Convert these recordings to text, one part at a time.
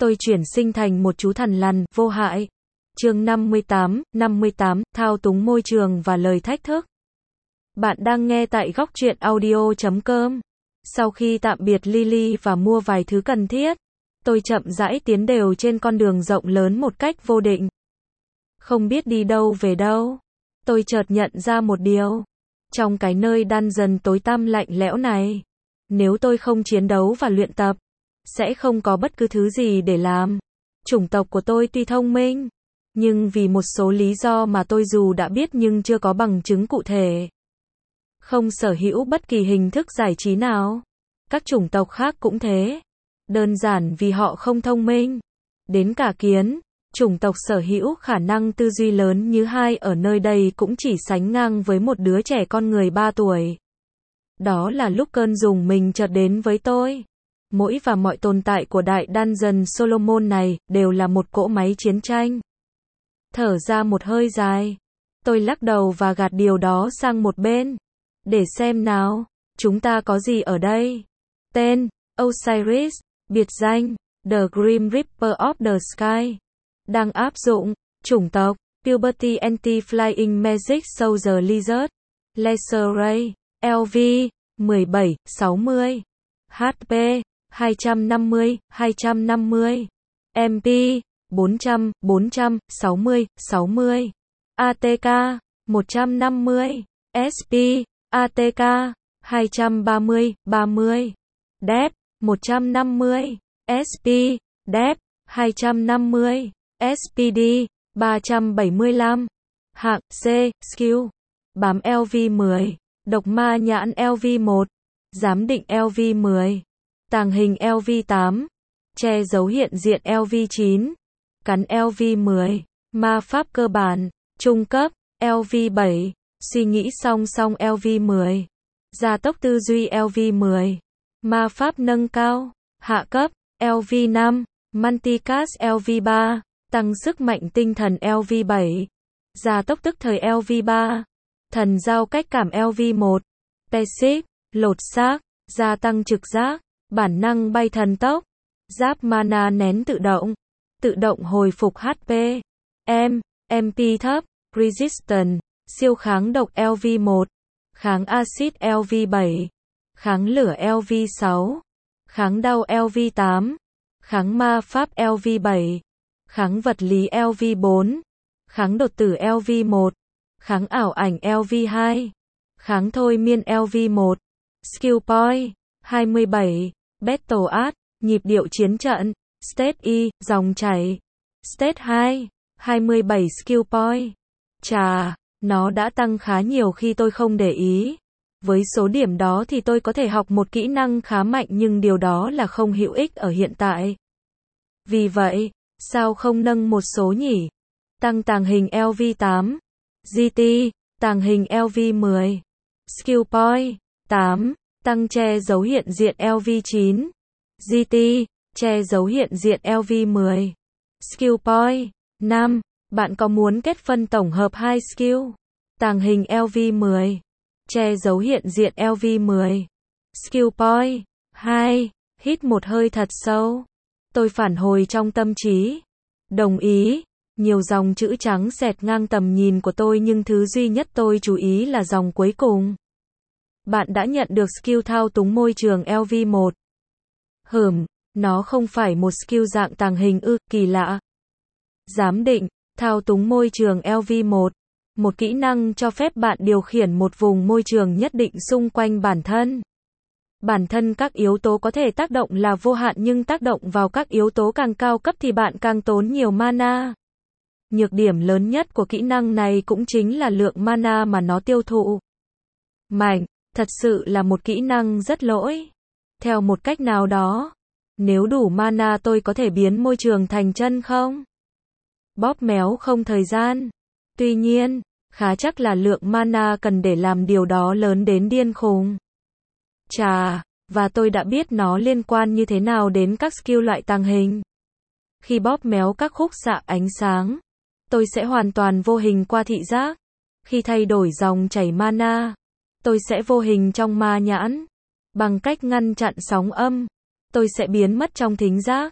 tôi chuyển sinh thành một chú thằn lằn, vô hại. Chương 58, thao túng môi trường và lời thách thức. Bạn đang nghe tại góc truyện audio.com. Sau khi tạm biệt Lily và mua vài thứ cần thiết, tôi chậm rãi tiến đều trên con đường rộng lớn một cách vô định. Không biết đi đâu về đâu, tôi chợt nhận ra một điều. Trong cái nơi dungeon tối tăm lạnh lẽo này, nếu tôi không chiến đấu và luyện tập, sẽ không có bất cứ thứ gì để làm. Chủng tộc của tôi tuy thông minh, nhưng vì một số lý do mà tôi dù đã biết nhưng chưa có bằng chứng cụ thể, không sở hữu bất kỳ hình thức giải trí nào. Các chủng tộc khác cũng thế. Đơn giản vì họ không thông minh. Đến cả kiến, chủng tộc sở hữu khả năng tư duy lớn như hai ở nơi đây cũng chỉ sánh ngang với một đứa trẻ con người 3 tuổi. Đó là lúc cơn rùng mình chợt đến với tôi. Mỗi và mọi tồn tại của đại dungeon Solomon này đều là một cỗ máy chiến tranh. Thở ra một hơi dài, tôi lắc đầu và gạt điều đó sang một bên. Để xem nào, chúng ta có gì ở đây? Tên: Osiris. Biệt danh: The Grim Reaper of the Sky. Đang áp dụng: chủng tộc Puberty Anti-Flying Magic Soldier Lizard. Laser Ray. LV 1760. HP 250, 250. MP 400, 460, 60. ATK 150. SP ATK 230, 30. DEP 150. SP DEP 250. SPD 375. Hạng C. Skill: bám LV10. Độc ma nhãn LV1. Giám định LV10. Tàng hình LV8. Che giấu hiện diện LV9. Cắn LV10. Ma pháp cơ bản, trung cấp, LV7. Suy nghĩ song song LV10. Gia tốc tư duy LV10. Ma pháp nâng cao, hạ cấp, LV5. Multicast LV3. Tăng sức mạnh tinh thần LV7. Gia tốc tức thời LV3. Thần giao cách cảm LV1. Passive: lột xác, gia tăng trực giác, bản năng bay thần tốc. Giáp mana nén tự động hồi phục HP. MP thấp, Resistance, siêu kháng độc LV1, kháng axit LV7, kháng lửa LV6, kháng đau LV8, kháng ma pháp LV7, kháng vật lý LV4, kháng đột tử LV1, kháng ảo ảnh LV2, kháng thôi miên LV1. Skill point 27. Battle Art, nhịp điệu chiến trận. State E, dòng chảy. State 2, 27 skill point. Chà, nó đã tăng khá nhiều khi tôi không để ý. Với số điểm đó thì tôi có thể học một kỹ năng khá mạnh nhưng điều đó là không hữu ích ở hiện tại. Vì vậy, sao không nâng một số nhỉ? Tăng tàng hình LV8. GT, tàng hình LV10. Skill point 8. Tăng che giấu hiện diện LV9. GT, che giấu hiện diện LV10. Skill point 5. Bạn có muốn kết phân tổng hợp 2 skill? Tàng hình LV10. Che giấu hiện diện LV10. Skill point 2. Hít một hơi thật sâu. Tôi phản hồi trong tâm trí. Đồng ý. Nhiều dòng chữ trắng xẹt ngang tầm nhìn của tôi nhưng thứ duy nhất tôi chú ý là dòng cuối cùng. Bạn đã nhận được skill thao túng môi trường LV1. Nó không phải một skill dạng tàng hình ư, kỳ lạ. Giám định, thao túng môi trường LV1. Một kỹ năng cho phép bạn điều khiển một vùng môi trường nhất định xung quanh bản thân. Bản thân các yếu tố có thể tác động là vô hạn nhưng tác động vào các yếu tố càng cao cấp thì bạn càng tốn nhiều mana. Nhược điểm lớn nhất của kỹ năng này cũng chính là lượng mana mà nó tiêu thụ. Mạnh, thật sự là một kỹ năng rất lỗi. Theo một cách nào đó, nếu đủ mana tôi có thể biến môi trường thành chân không? Bóp méo không thời gian. Tuy nhiên, khá chắc là lượng mana cần để làm điều đó lớn đến điên khùng. Chà, và tôi đã biết nó liên quan như thế nào đến các skill loại tàng hình. Khi bóp méo các khúc xạ ánh sáng, tôi sẽ hoàn toàn vô hình qua thị giác. Khi thay đổi dòng chảy mana, tôi sẽ vô hình trong ma nhãn. Bằng cách ngăn chặn sóng âm, tôi sẽ biến mất trong thính giác.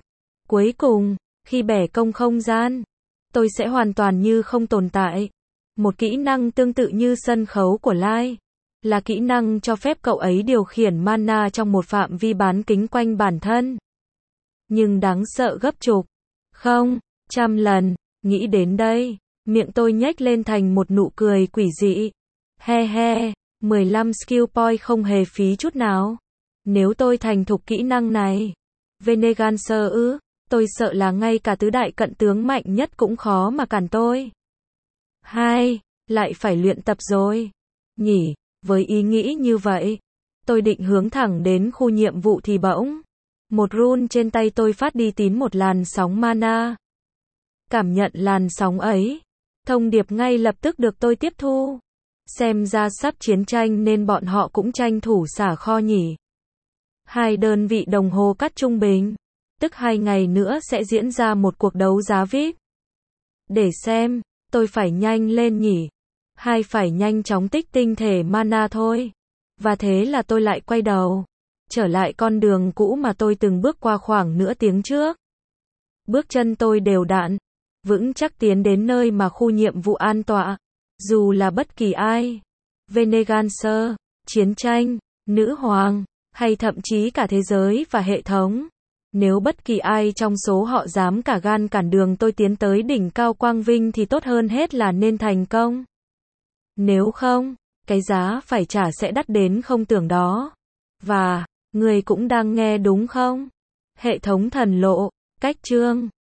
Cuối cùng, khi bẻ cong không gian, tôi sẽ hoàn toàn như không tồn tại. Một kỹ năng tương tự như sân khấu của Lai, là kỹ năng cho phép cậu ấy điều khiển mana trong một phạm vi bán kính quanh bản thân. Nhưng đáng sợ gấp chục, không, trăm lần, nghĩ đến đây, miệng tôi nhếch lên thành một nụ cười quỷ dị. He he, 15 skill point không hề phí chút nào. Nếu tôi thành thục kỹ năng này, Venegancer tôi sợ là ngay cả tứ đại cận tướng mạnh nhất cũng khó mà cản tôi. Lại phải luyện tập rồi. Nhỉ, với ý nghĩ như vậy, tôi định hướng thẳng đến khu nhiệm vụ thì bỗng, một rune trên tay tôi phát đi tín một làn sóng mana. Cảm nhận làn sóng ấy, thông điệp ngay lập tức được tôi tiếp thu. Xem ra sắp chiến tranh nên bọn họ cũng tranh thủ xả kho nhỉ. 2 đơn vị đồng hồ cắt trung bình, tức 2 ngày nữa sẽ diễn ra một cuộc đấu giá VIP. Để xem, tôi phải nhanh lên nhỉ. Phải nhanh chóng tích tinh thể mana thôi. Và thế là tôi lại quay đầu, trở lại con đường cũ mà tôi từng bước qua khoảng nửa tiếng trước. Bước chân tôi đều đặn, vững chắc tiến đến nơi mà khu nhiệm vụ an tọa. Dù là bất kỳ ai, Venegancer, chiến tranh, nữ hoàng, hay thậm chí cả thế giới và hệ thống. Nếu bất kỳ ai trong số họ dám cả gan cản đường tôi tiến tới đỉnh cao quang vinh thì tốt hơn hết là nên thành công. Nếu không, cái giá phải trả sẽ đắt đến không tưởng đó. Và, người cũng đang nghe đúng không? Hệ thống thần lộ, cách chương